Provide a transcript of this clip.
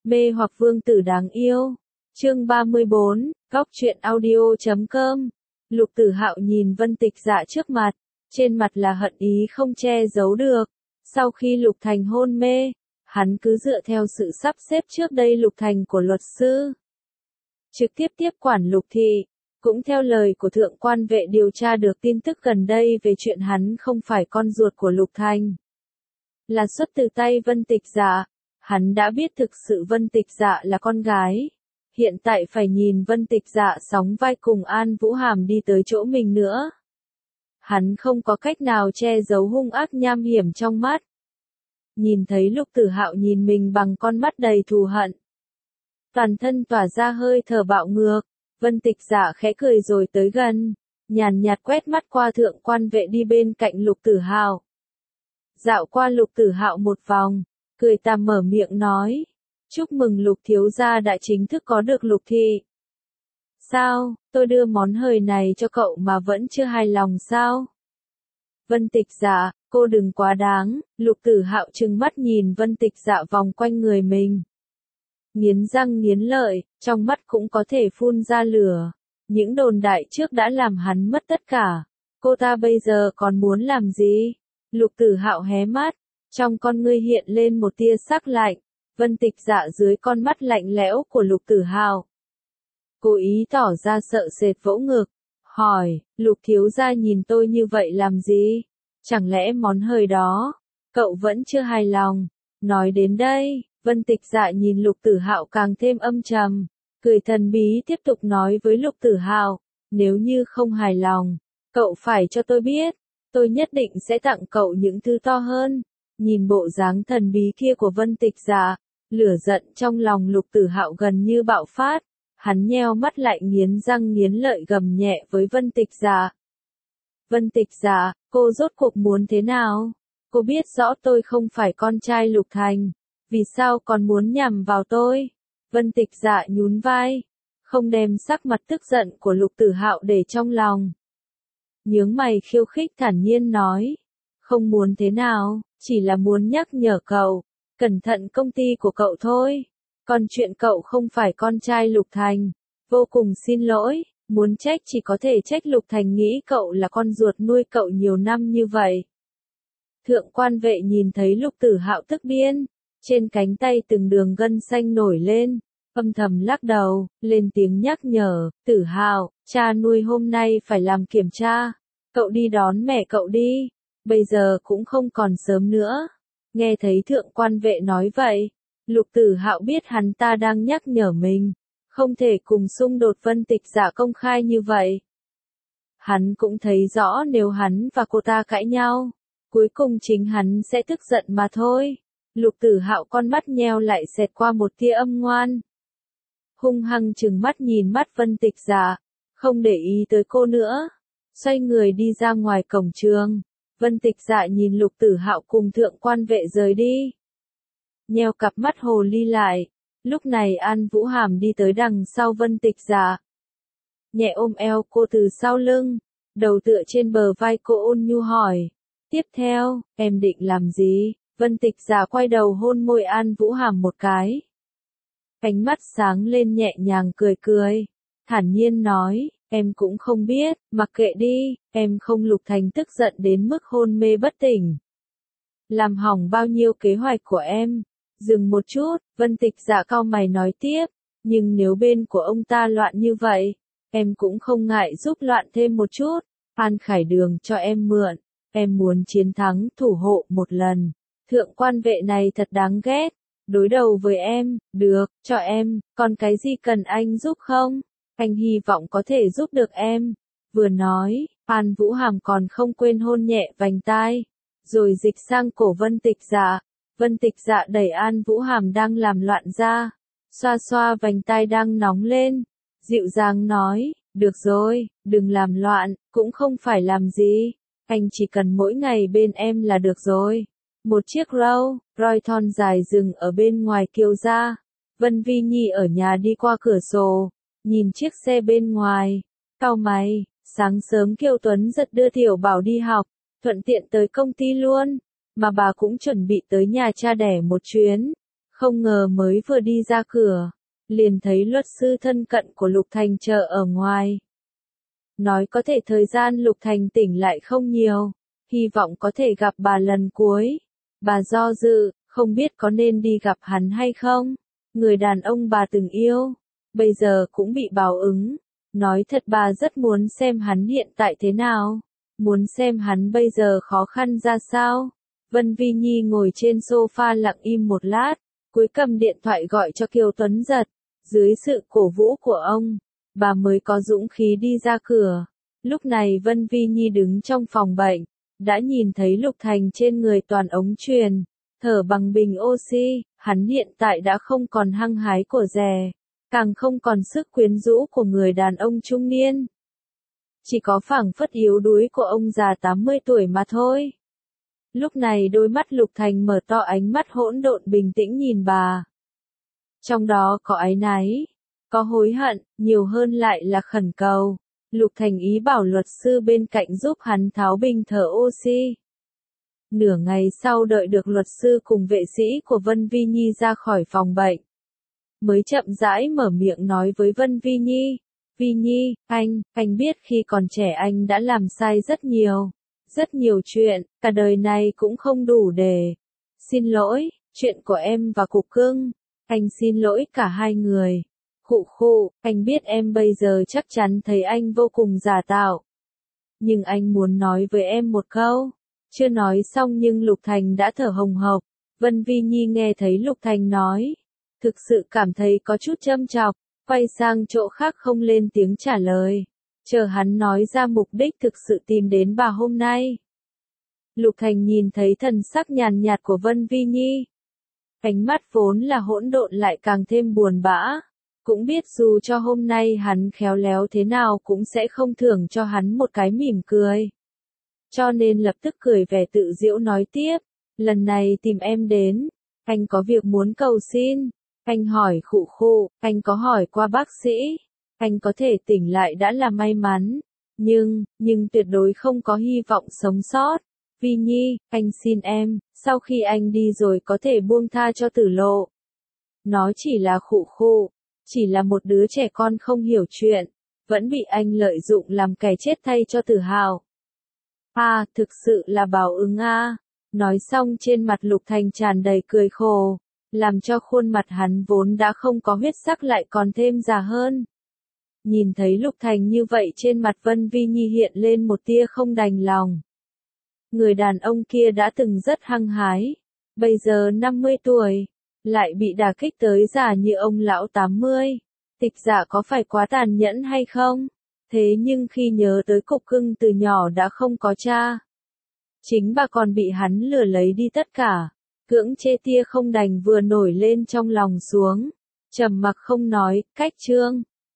Mê hoặc vương tử đáng yêu. Chương 34, Góc truyện audio.com. Lục Tử Hạo nhìn Vân Tịch Dạ trước mặt, trên mặt là hận ý không che giấu được. Sau khi Lục Thành hôn mê, hắn cứ dựa theo sự sắp xếp trước đây Lục Thành của luật sư, trực tiếp tiếp quản Lục thị. Cũng theo lời của thượng quan vệ điều tra được tin tức gần đây về chuyện hắn không phải con ruột của Lục Thành, là xuất từ tay Vân Tịch Dạ. Hắn đã biết thực sự Vân Tịch Dạ là con gái. Hiện tại phải nhìn Vân Tịch Dạ sóng vai cùng An Vũ Hàm đi tới chỗ mình nữa. Hắn không có cách nào che giấu hung ác nham hiểm trong mắt. Nhìn thấy Lục Tử Hạo nhìn mình bằng con mắt đầy thù hận, toàn thân tỏa ra hơi thở bạo ngược, Vân Tịch Dạ khẽ cười rồi tới gần, nhàn nhạt quét mắt qua thượng quan vệ đi bên cạnh Lục Tử Hạo. Dạo qua Lục Tử Hạo một vòng, cười tà mở miệng nói, chúc mừng Lục thiếu gia đã chính thức có được Lục thị. Sao, tôi đưa món hời này cho cậu mà vẫn chưa hài lòng sao? Vân Tịch Dạ, cô đừng quá đáng. Lục Tử Hạo trừng mắt nhìn Vân Tịch Dạ vòng quanh người mình, nghiến răng nghiến lợi, trong mắt cũng có thể phun ra lửa. Những đồn đại trước đã làm hắn mất tất cả. Cô ta bây giờ còn muốn làm gì? Lục Tử Hạo hé mắt, trong con ngươi hiện lên một tia sắc lạnh. Vân Tịch Dạ dưới con mắt lạnh lẽo của Lục Tử Hạo, cố ý tỏ ra sợ sệt vỗ ngực, hỏi, Lục thiếu gia nhìn tôi như vậy làm gì? Chẳng lẽ món hời đó, cậu vẫn chưa hài lòng? Nói đến đây, Vân Tịch Dạ nhìn Lục Tử Hạo càng thêm âm trầm, cười thần bí tiếp tục nói với Lục Tử Hạo, nếu như không hài lòng, cậu phải cho tôi biết, tôi nhất định sẽ tặng cậu những thứ to hơn. Nhìn bộ dáng thần bí kia của Vân Tịch Dạ, lửa giận trong lòng Lục Tử Hạo gần như bạo phát, hắn nheo mắt lại nghiến răng nghiến lợi gầm nhẹ với Vân Tịch Dạ. Vân Tịch Dạ, cô rốt cuộc muốn thế nào? Cô biết rõ tôi không phải con trai Lục Thành, vì sao còn muốn nhằm vào tôi? Vân Tịch Dạ nhún vai, không đem sắc mặt tức giận của Lục Tử Hạo để trong lòng. Nhướng mày khiêu khích thản nhiên nói, không muốn thế nào, chỉ là muốn nhắc nhở cậu, cẩn thận công ty của cậu thôi. Còn chuyện cậu không phải con trai Lục Thành, vô cùng xin lỗi, muốn trách chỉ có thể trách Lục Thành nghĩ cậu là con ruột nuôi cậu nhiều năm như vậy. Thượng quan vệ nhìn thấy Lục Tử Hạo tức điên, trên cánh tay từng đường gân xanh nổi lên, âm thầm lắc đầu, lên tiếng nhắc nhở, Tử Hạo, cha nuôi hôm nay phải làm kiểm tra, cậu đi đón mẹ cậu đi, bây giờ cũng không còn sớm nữa. Nghe thấy thượng quan vệ nói vậy, Lục Tử Hạo biết hắn ta đang nhắc nhở mình, không thể cùng xung đột Vân Tịch Dạ công khai như vậy. Hắn cũng thấy rõ nếu hắn và cô ta cãi nhau, cuối cùng chính hắn sẽ tức giận mà thôi. Lục Tử Hạo con mắt nheo lại xẹt qua một tia âm ngoan, hung hăng trừng mắt nhìn mắt Vân Tịch Dạ, không để ý tới cô nữa, xoay người đi ra ngoài cổng trường. Vân Tịch Dạ nhìn Lục Tử Hạo cùng thượng quan vệ rời đi, nheo cặp mắt hồ ly lại. Lúc này An Vũ Hàm đi tới đằng sau Vân Tịch Dạ, nhẹ ôm eo cô từ sau lưng, đầu tựa trên bờ vai cô ôn nhu hỏi, tiếp theo, em định làm gì? Vân Tịch Dạ quay đầu hôn môi An Vũ Hàm một cái, ánh mắt sáng lên nhẹ nhàng cười cười, thản nhiên nói, em cũng không biết, mặc kệ đi, em không Lục Thành tức giận đến mức hôn mê bất tỉnh, làm hỏng bao nhiêu kế hoạch của em. Dừng một chút, Vân Tịch Dạ cau mày nói tiếp, nhưng nếu bên của ông ta loạn như vậy, em cũng không ngại giúp loạn thêm một chút. An Khải Đường cho em mượn, em muốn chiến thắng thủ hộ một lần. Thượng quan vệ này thật đáng ghét, đối đầu với em, được, cho em, còn cái gì cần anh giúp không? Anh hy vọng có thể giúp được em. Vừa nói, An Vũ Hàm còn không quên hôn nhẹ vành tai, rồi dịch sang cổ Vân Tịch Dạ. Vân Tịch Dạ đẩy An Vũ Hàm đang làm loạn ra, xoa xoa vành tai đang nóng lên, dịu dàng nói, được rồi, đừng làm loạn, cũng không phải làm gì, anh chỉ cần mỗi ngày bên em là được rồi. Một chiếc Rolls Royce dài dừng ở bên ngoài kiều ra, Vân Vi Nhi ở nhà đi qua cửa sổ, nhìn chiếc xe bên ngoài, cau mày, sáng sớm Kiều Tuấn giật đưa Tiểu Bảo đi học, thuận tiện tới công ty luôn. Mà bà cũng chuẩn bị tới nhà cha đẻ một chuyến, Không ngờ mới vừa đi ra cửa, liền thấy luật sư thân cận của Lục Thành chờ ở ngoài. Nói có thể thời gian Lục Thành tỉnh lại không nhiều, hy vọng có thể gặp bà lần cuối. Bà do dự, không biết có nên đi gặp hắn hay không. Người đàn ông bà từng yêu, bây giờ cũng bị báo ứng. Nói thật bà rất muốn xem hắn hiện tại thế nào, muốn xem hắn bây giờ khó khăn ra sao. Vân Vi Nhi ngồi trên sofa lặng im một lát, cuối cầm điện thoại gọi cho Kiều Tuấn Giật. Dưới sự cổ vũ của ông, bà mới có dũng khí đi ra cửa. Lúc này Vân Vi Nhi đứng trong phòng bệnh, đã nhìn thấy Lục Thành trên người toàn ống truyền, thở bằng bình oxy. Hắn hiện tại đã không còn hăng hái của dè, càng không còn sức quyến rũ của người đàn ông trung niên. Chỉ có phảng phất yếu đuối của ông già 80 tuổi mà thôi. Lúc này đôi mắt Lục Thành mở to, ánh mắt hỗn độn bình tĩnh nhìn bà. Trong đó có áy náy, có hối hận, nhiều hơn lại là khẩn cầu. Lục Thành ý bảo luật sư bên cạnh giúp hắn tháo bình thở oxy. Nửa ngày sau đợi được luật sư cùng vệ sĩ của Vân Vi Nhi ra khỏi phòng bệnh, mới chậm rãi mở miệng nói với Vân Vi Nhi. Vi Nhi, anh biết khi còn trẻ anh đã làm sai rất nhiều chuyện, cả đời này cũng không đủ để. Xin lỗi, chuyện của em và Cục Cưng, anh xin lỗi cả hai người. Khụ, anh biết em bây giờ chắc chắn thấy anh vô cùng giả tạo. Nhưng anh muốn nói với em một câu. Chưa nói xong nhưng Lục Thành đã thở hồng hộc. Vân Vi Nhi nghe thấy Lục Thành nói, thực sự cảm thấy có chút châm chọc, quay sang chỗ khác không lên tiếng trả lời, chờ hắn nói ra mục đích thực sự tìm đến bà hôm nay. Lục Thành nhìn thấy thần sắc nhàn nhạt của Vân Vi Nhi, ánh mắt vốn là hỗn độn lại càng thêm buồn bã, cũng biết dù cho hôm nay hắn khéo léo thế nào cũng sẽ không thưởng cho hắn một cái mỉm cười. Cho nên lập tức cười vẻ tự giễu nói tiếp, lần này tìm em đến, anh có việc muốn cầu xin. Anh hỏi khụ, anh có hỏi qua bác sĩ, anh có thể tỉnh lại đã là may mắn, nhưng tuyệt đối không có hy vọng sống sót. Vi Nhi, anh xin em, sau khi anh đi rồi có thể buông tha cho Tử Lộ. Nó chỉ là khụ, chỉ là một đứa trẻ con không hiểu chuyện, vẫn bị anh lợi dụng làm kẻ chết thay cho Tử Hào. Thực sự là báo ứng a. Nói xong trên mặt Lục Thành tràn đầy cười khổ, làm cho khuôn mặt hắn vốn đã không có huyết sắc lại còn thêm già hơn. Nhìn thấy Lục Thành như vậy trên mặt Vân Vi Nhi hiện lên một tia không đành lòng. Người đàn ông kia đã từng rất hăng hái, bây giờ 50 tuổi, lại bị đả kích tới già như ông lão 80. Tịch Dạ có phải quá tàn nhẫn hay không? Thế nhưng khi nhớ tới Cục Cưng từ nhỏ đã không có cha, chính bà còn bị hắn lừa lấy đi tất cả. Cưỡng chê tia không đành vừa nổi lên trong lòng xuống, trầm mặc không nói. Cách chương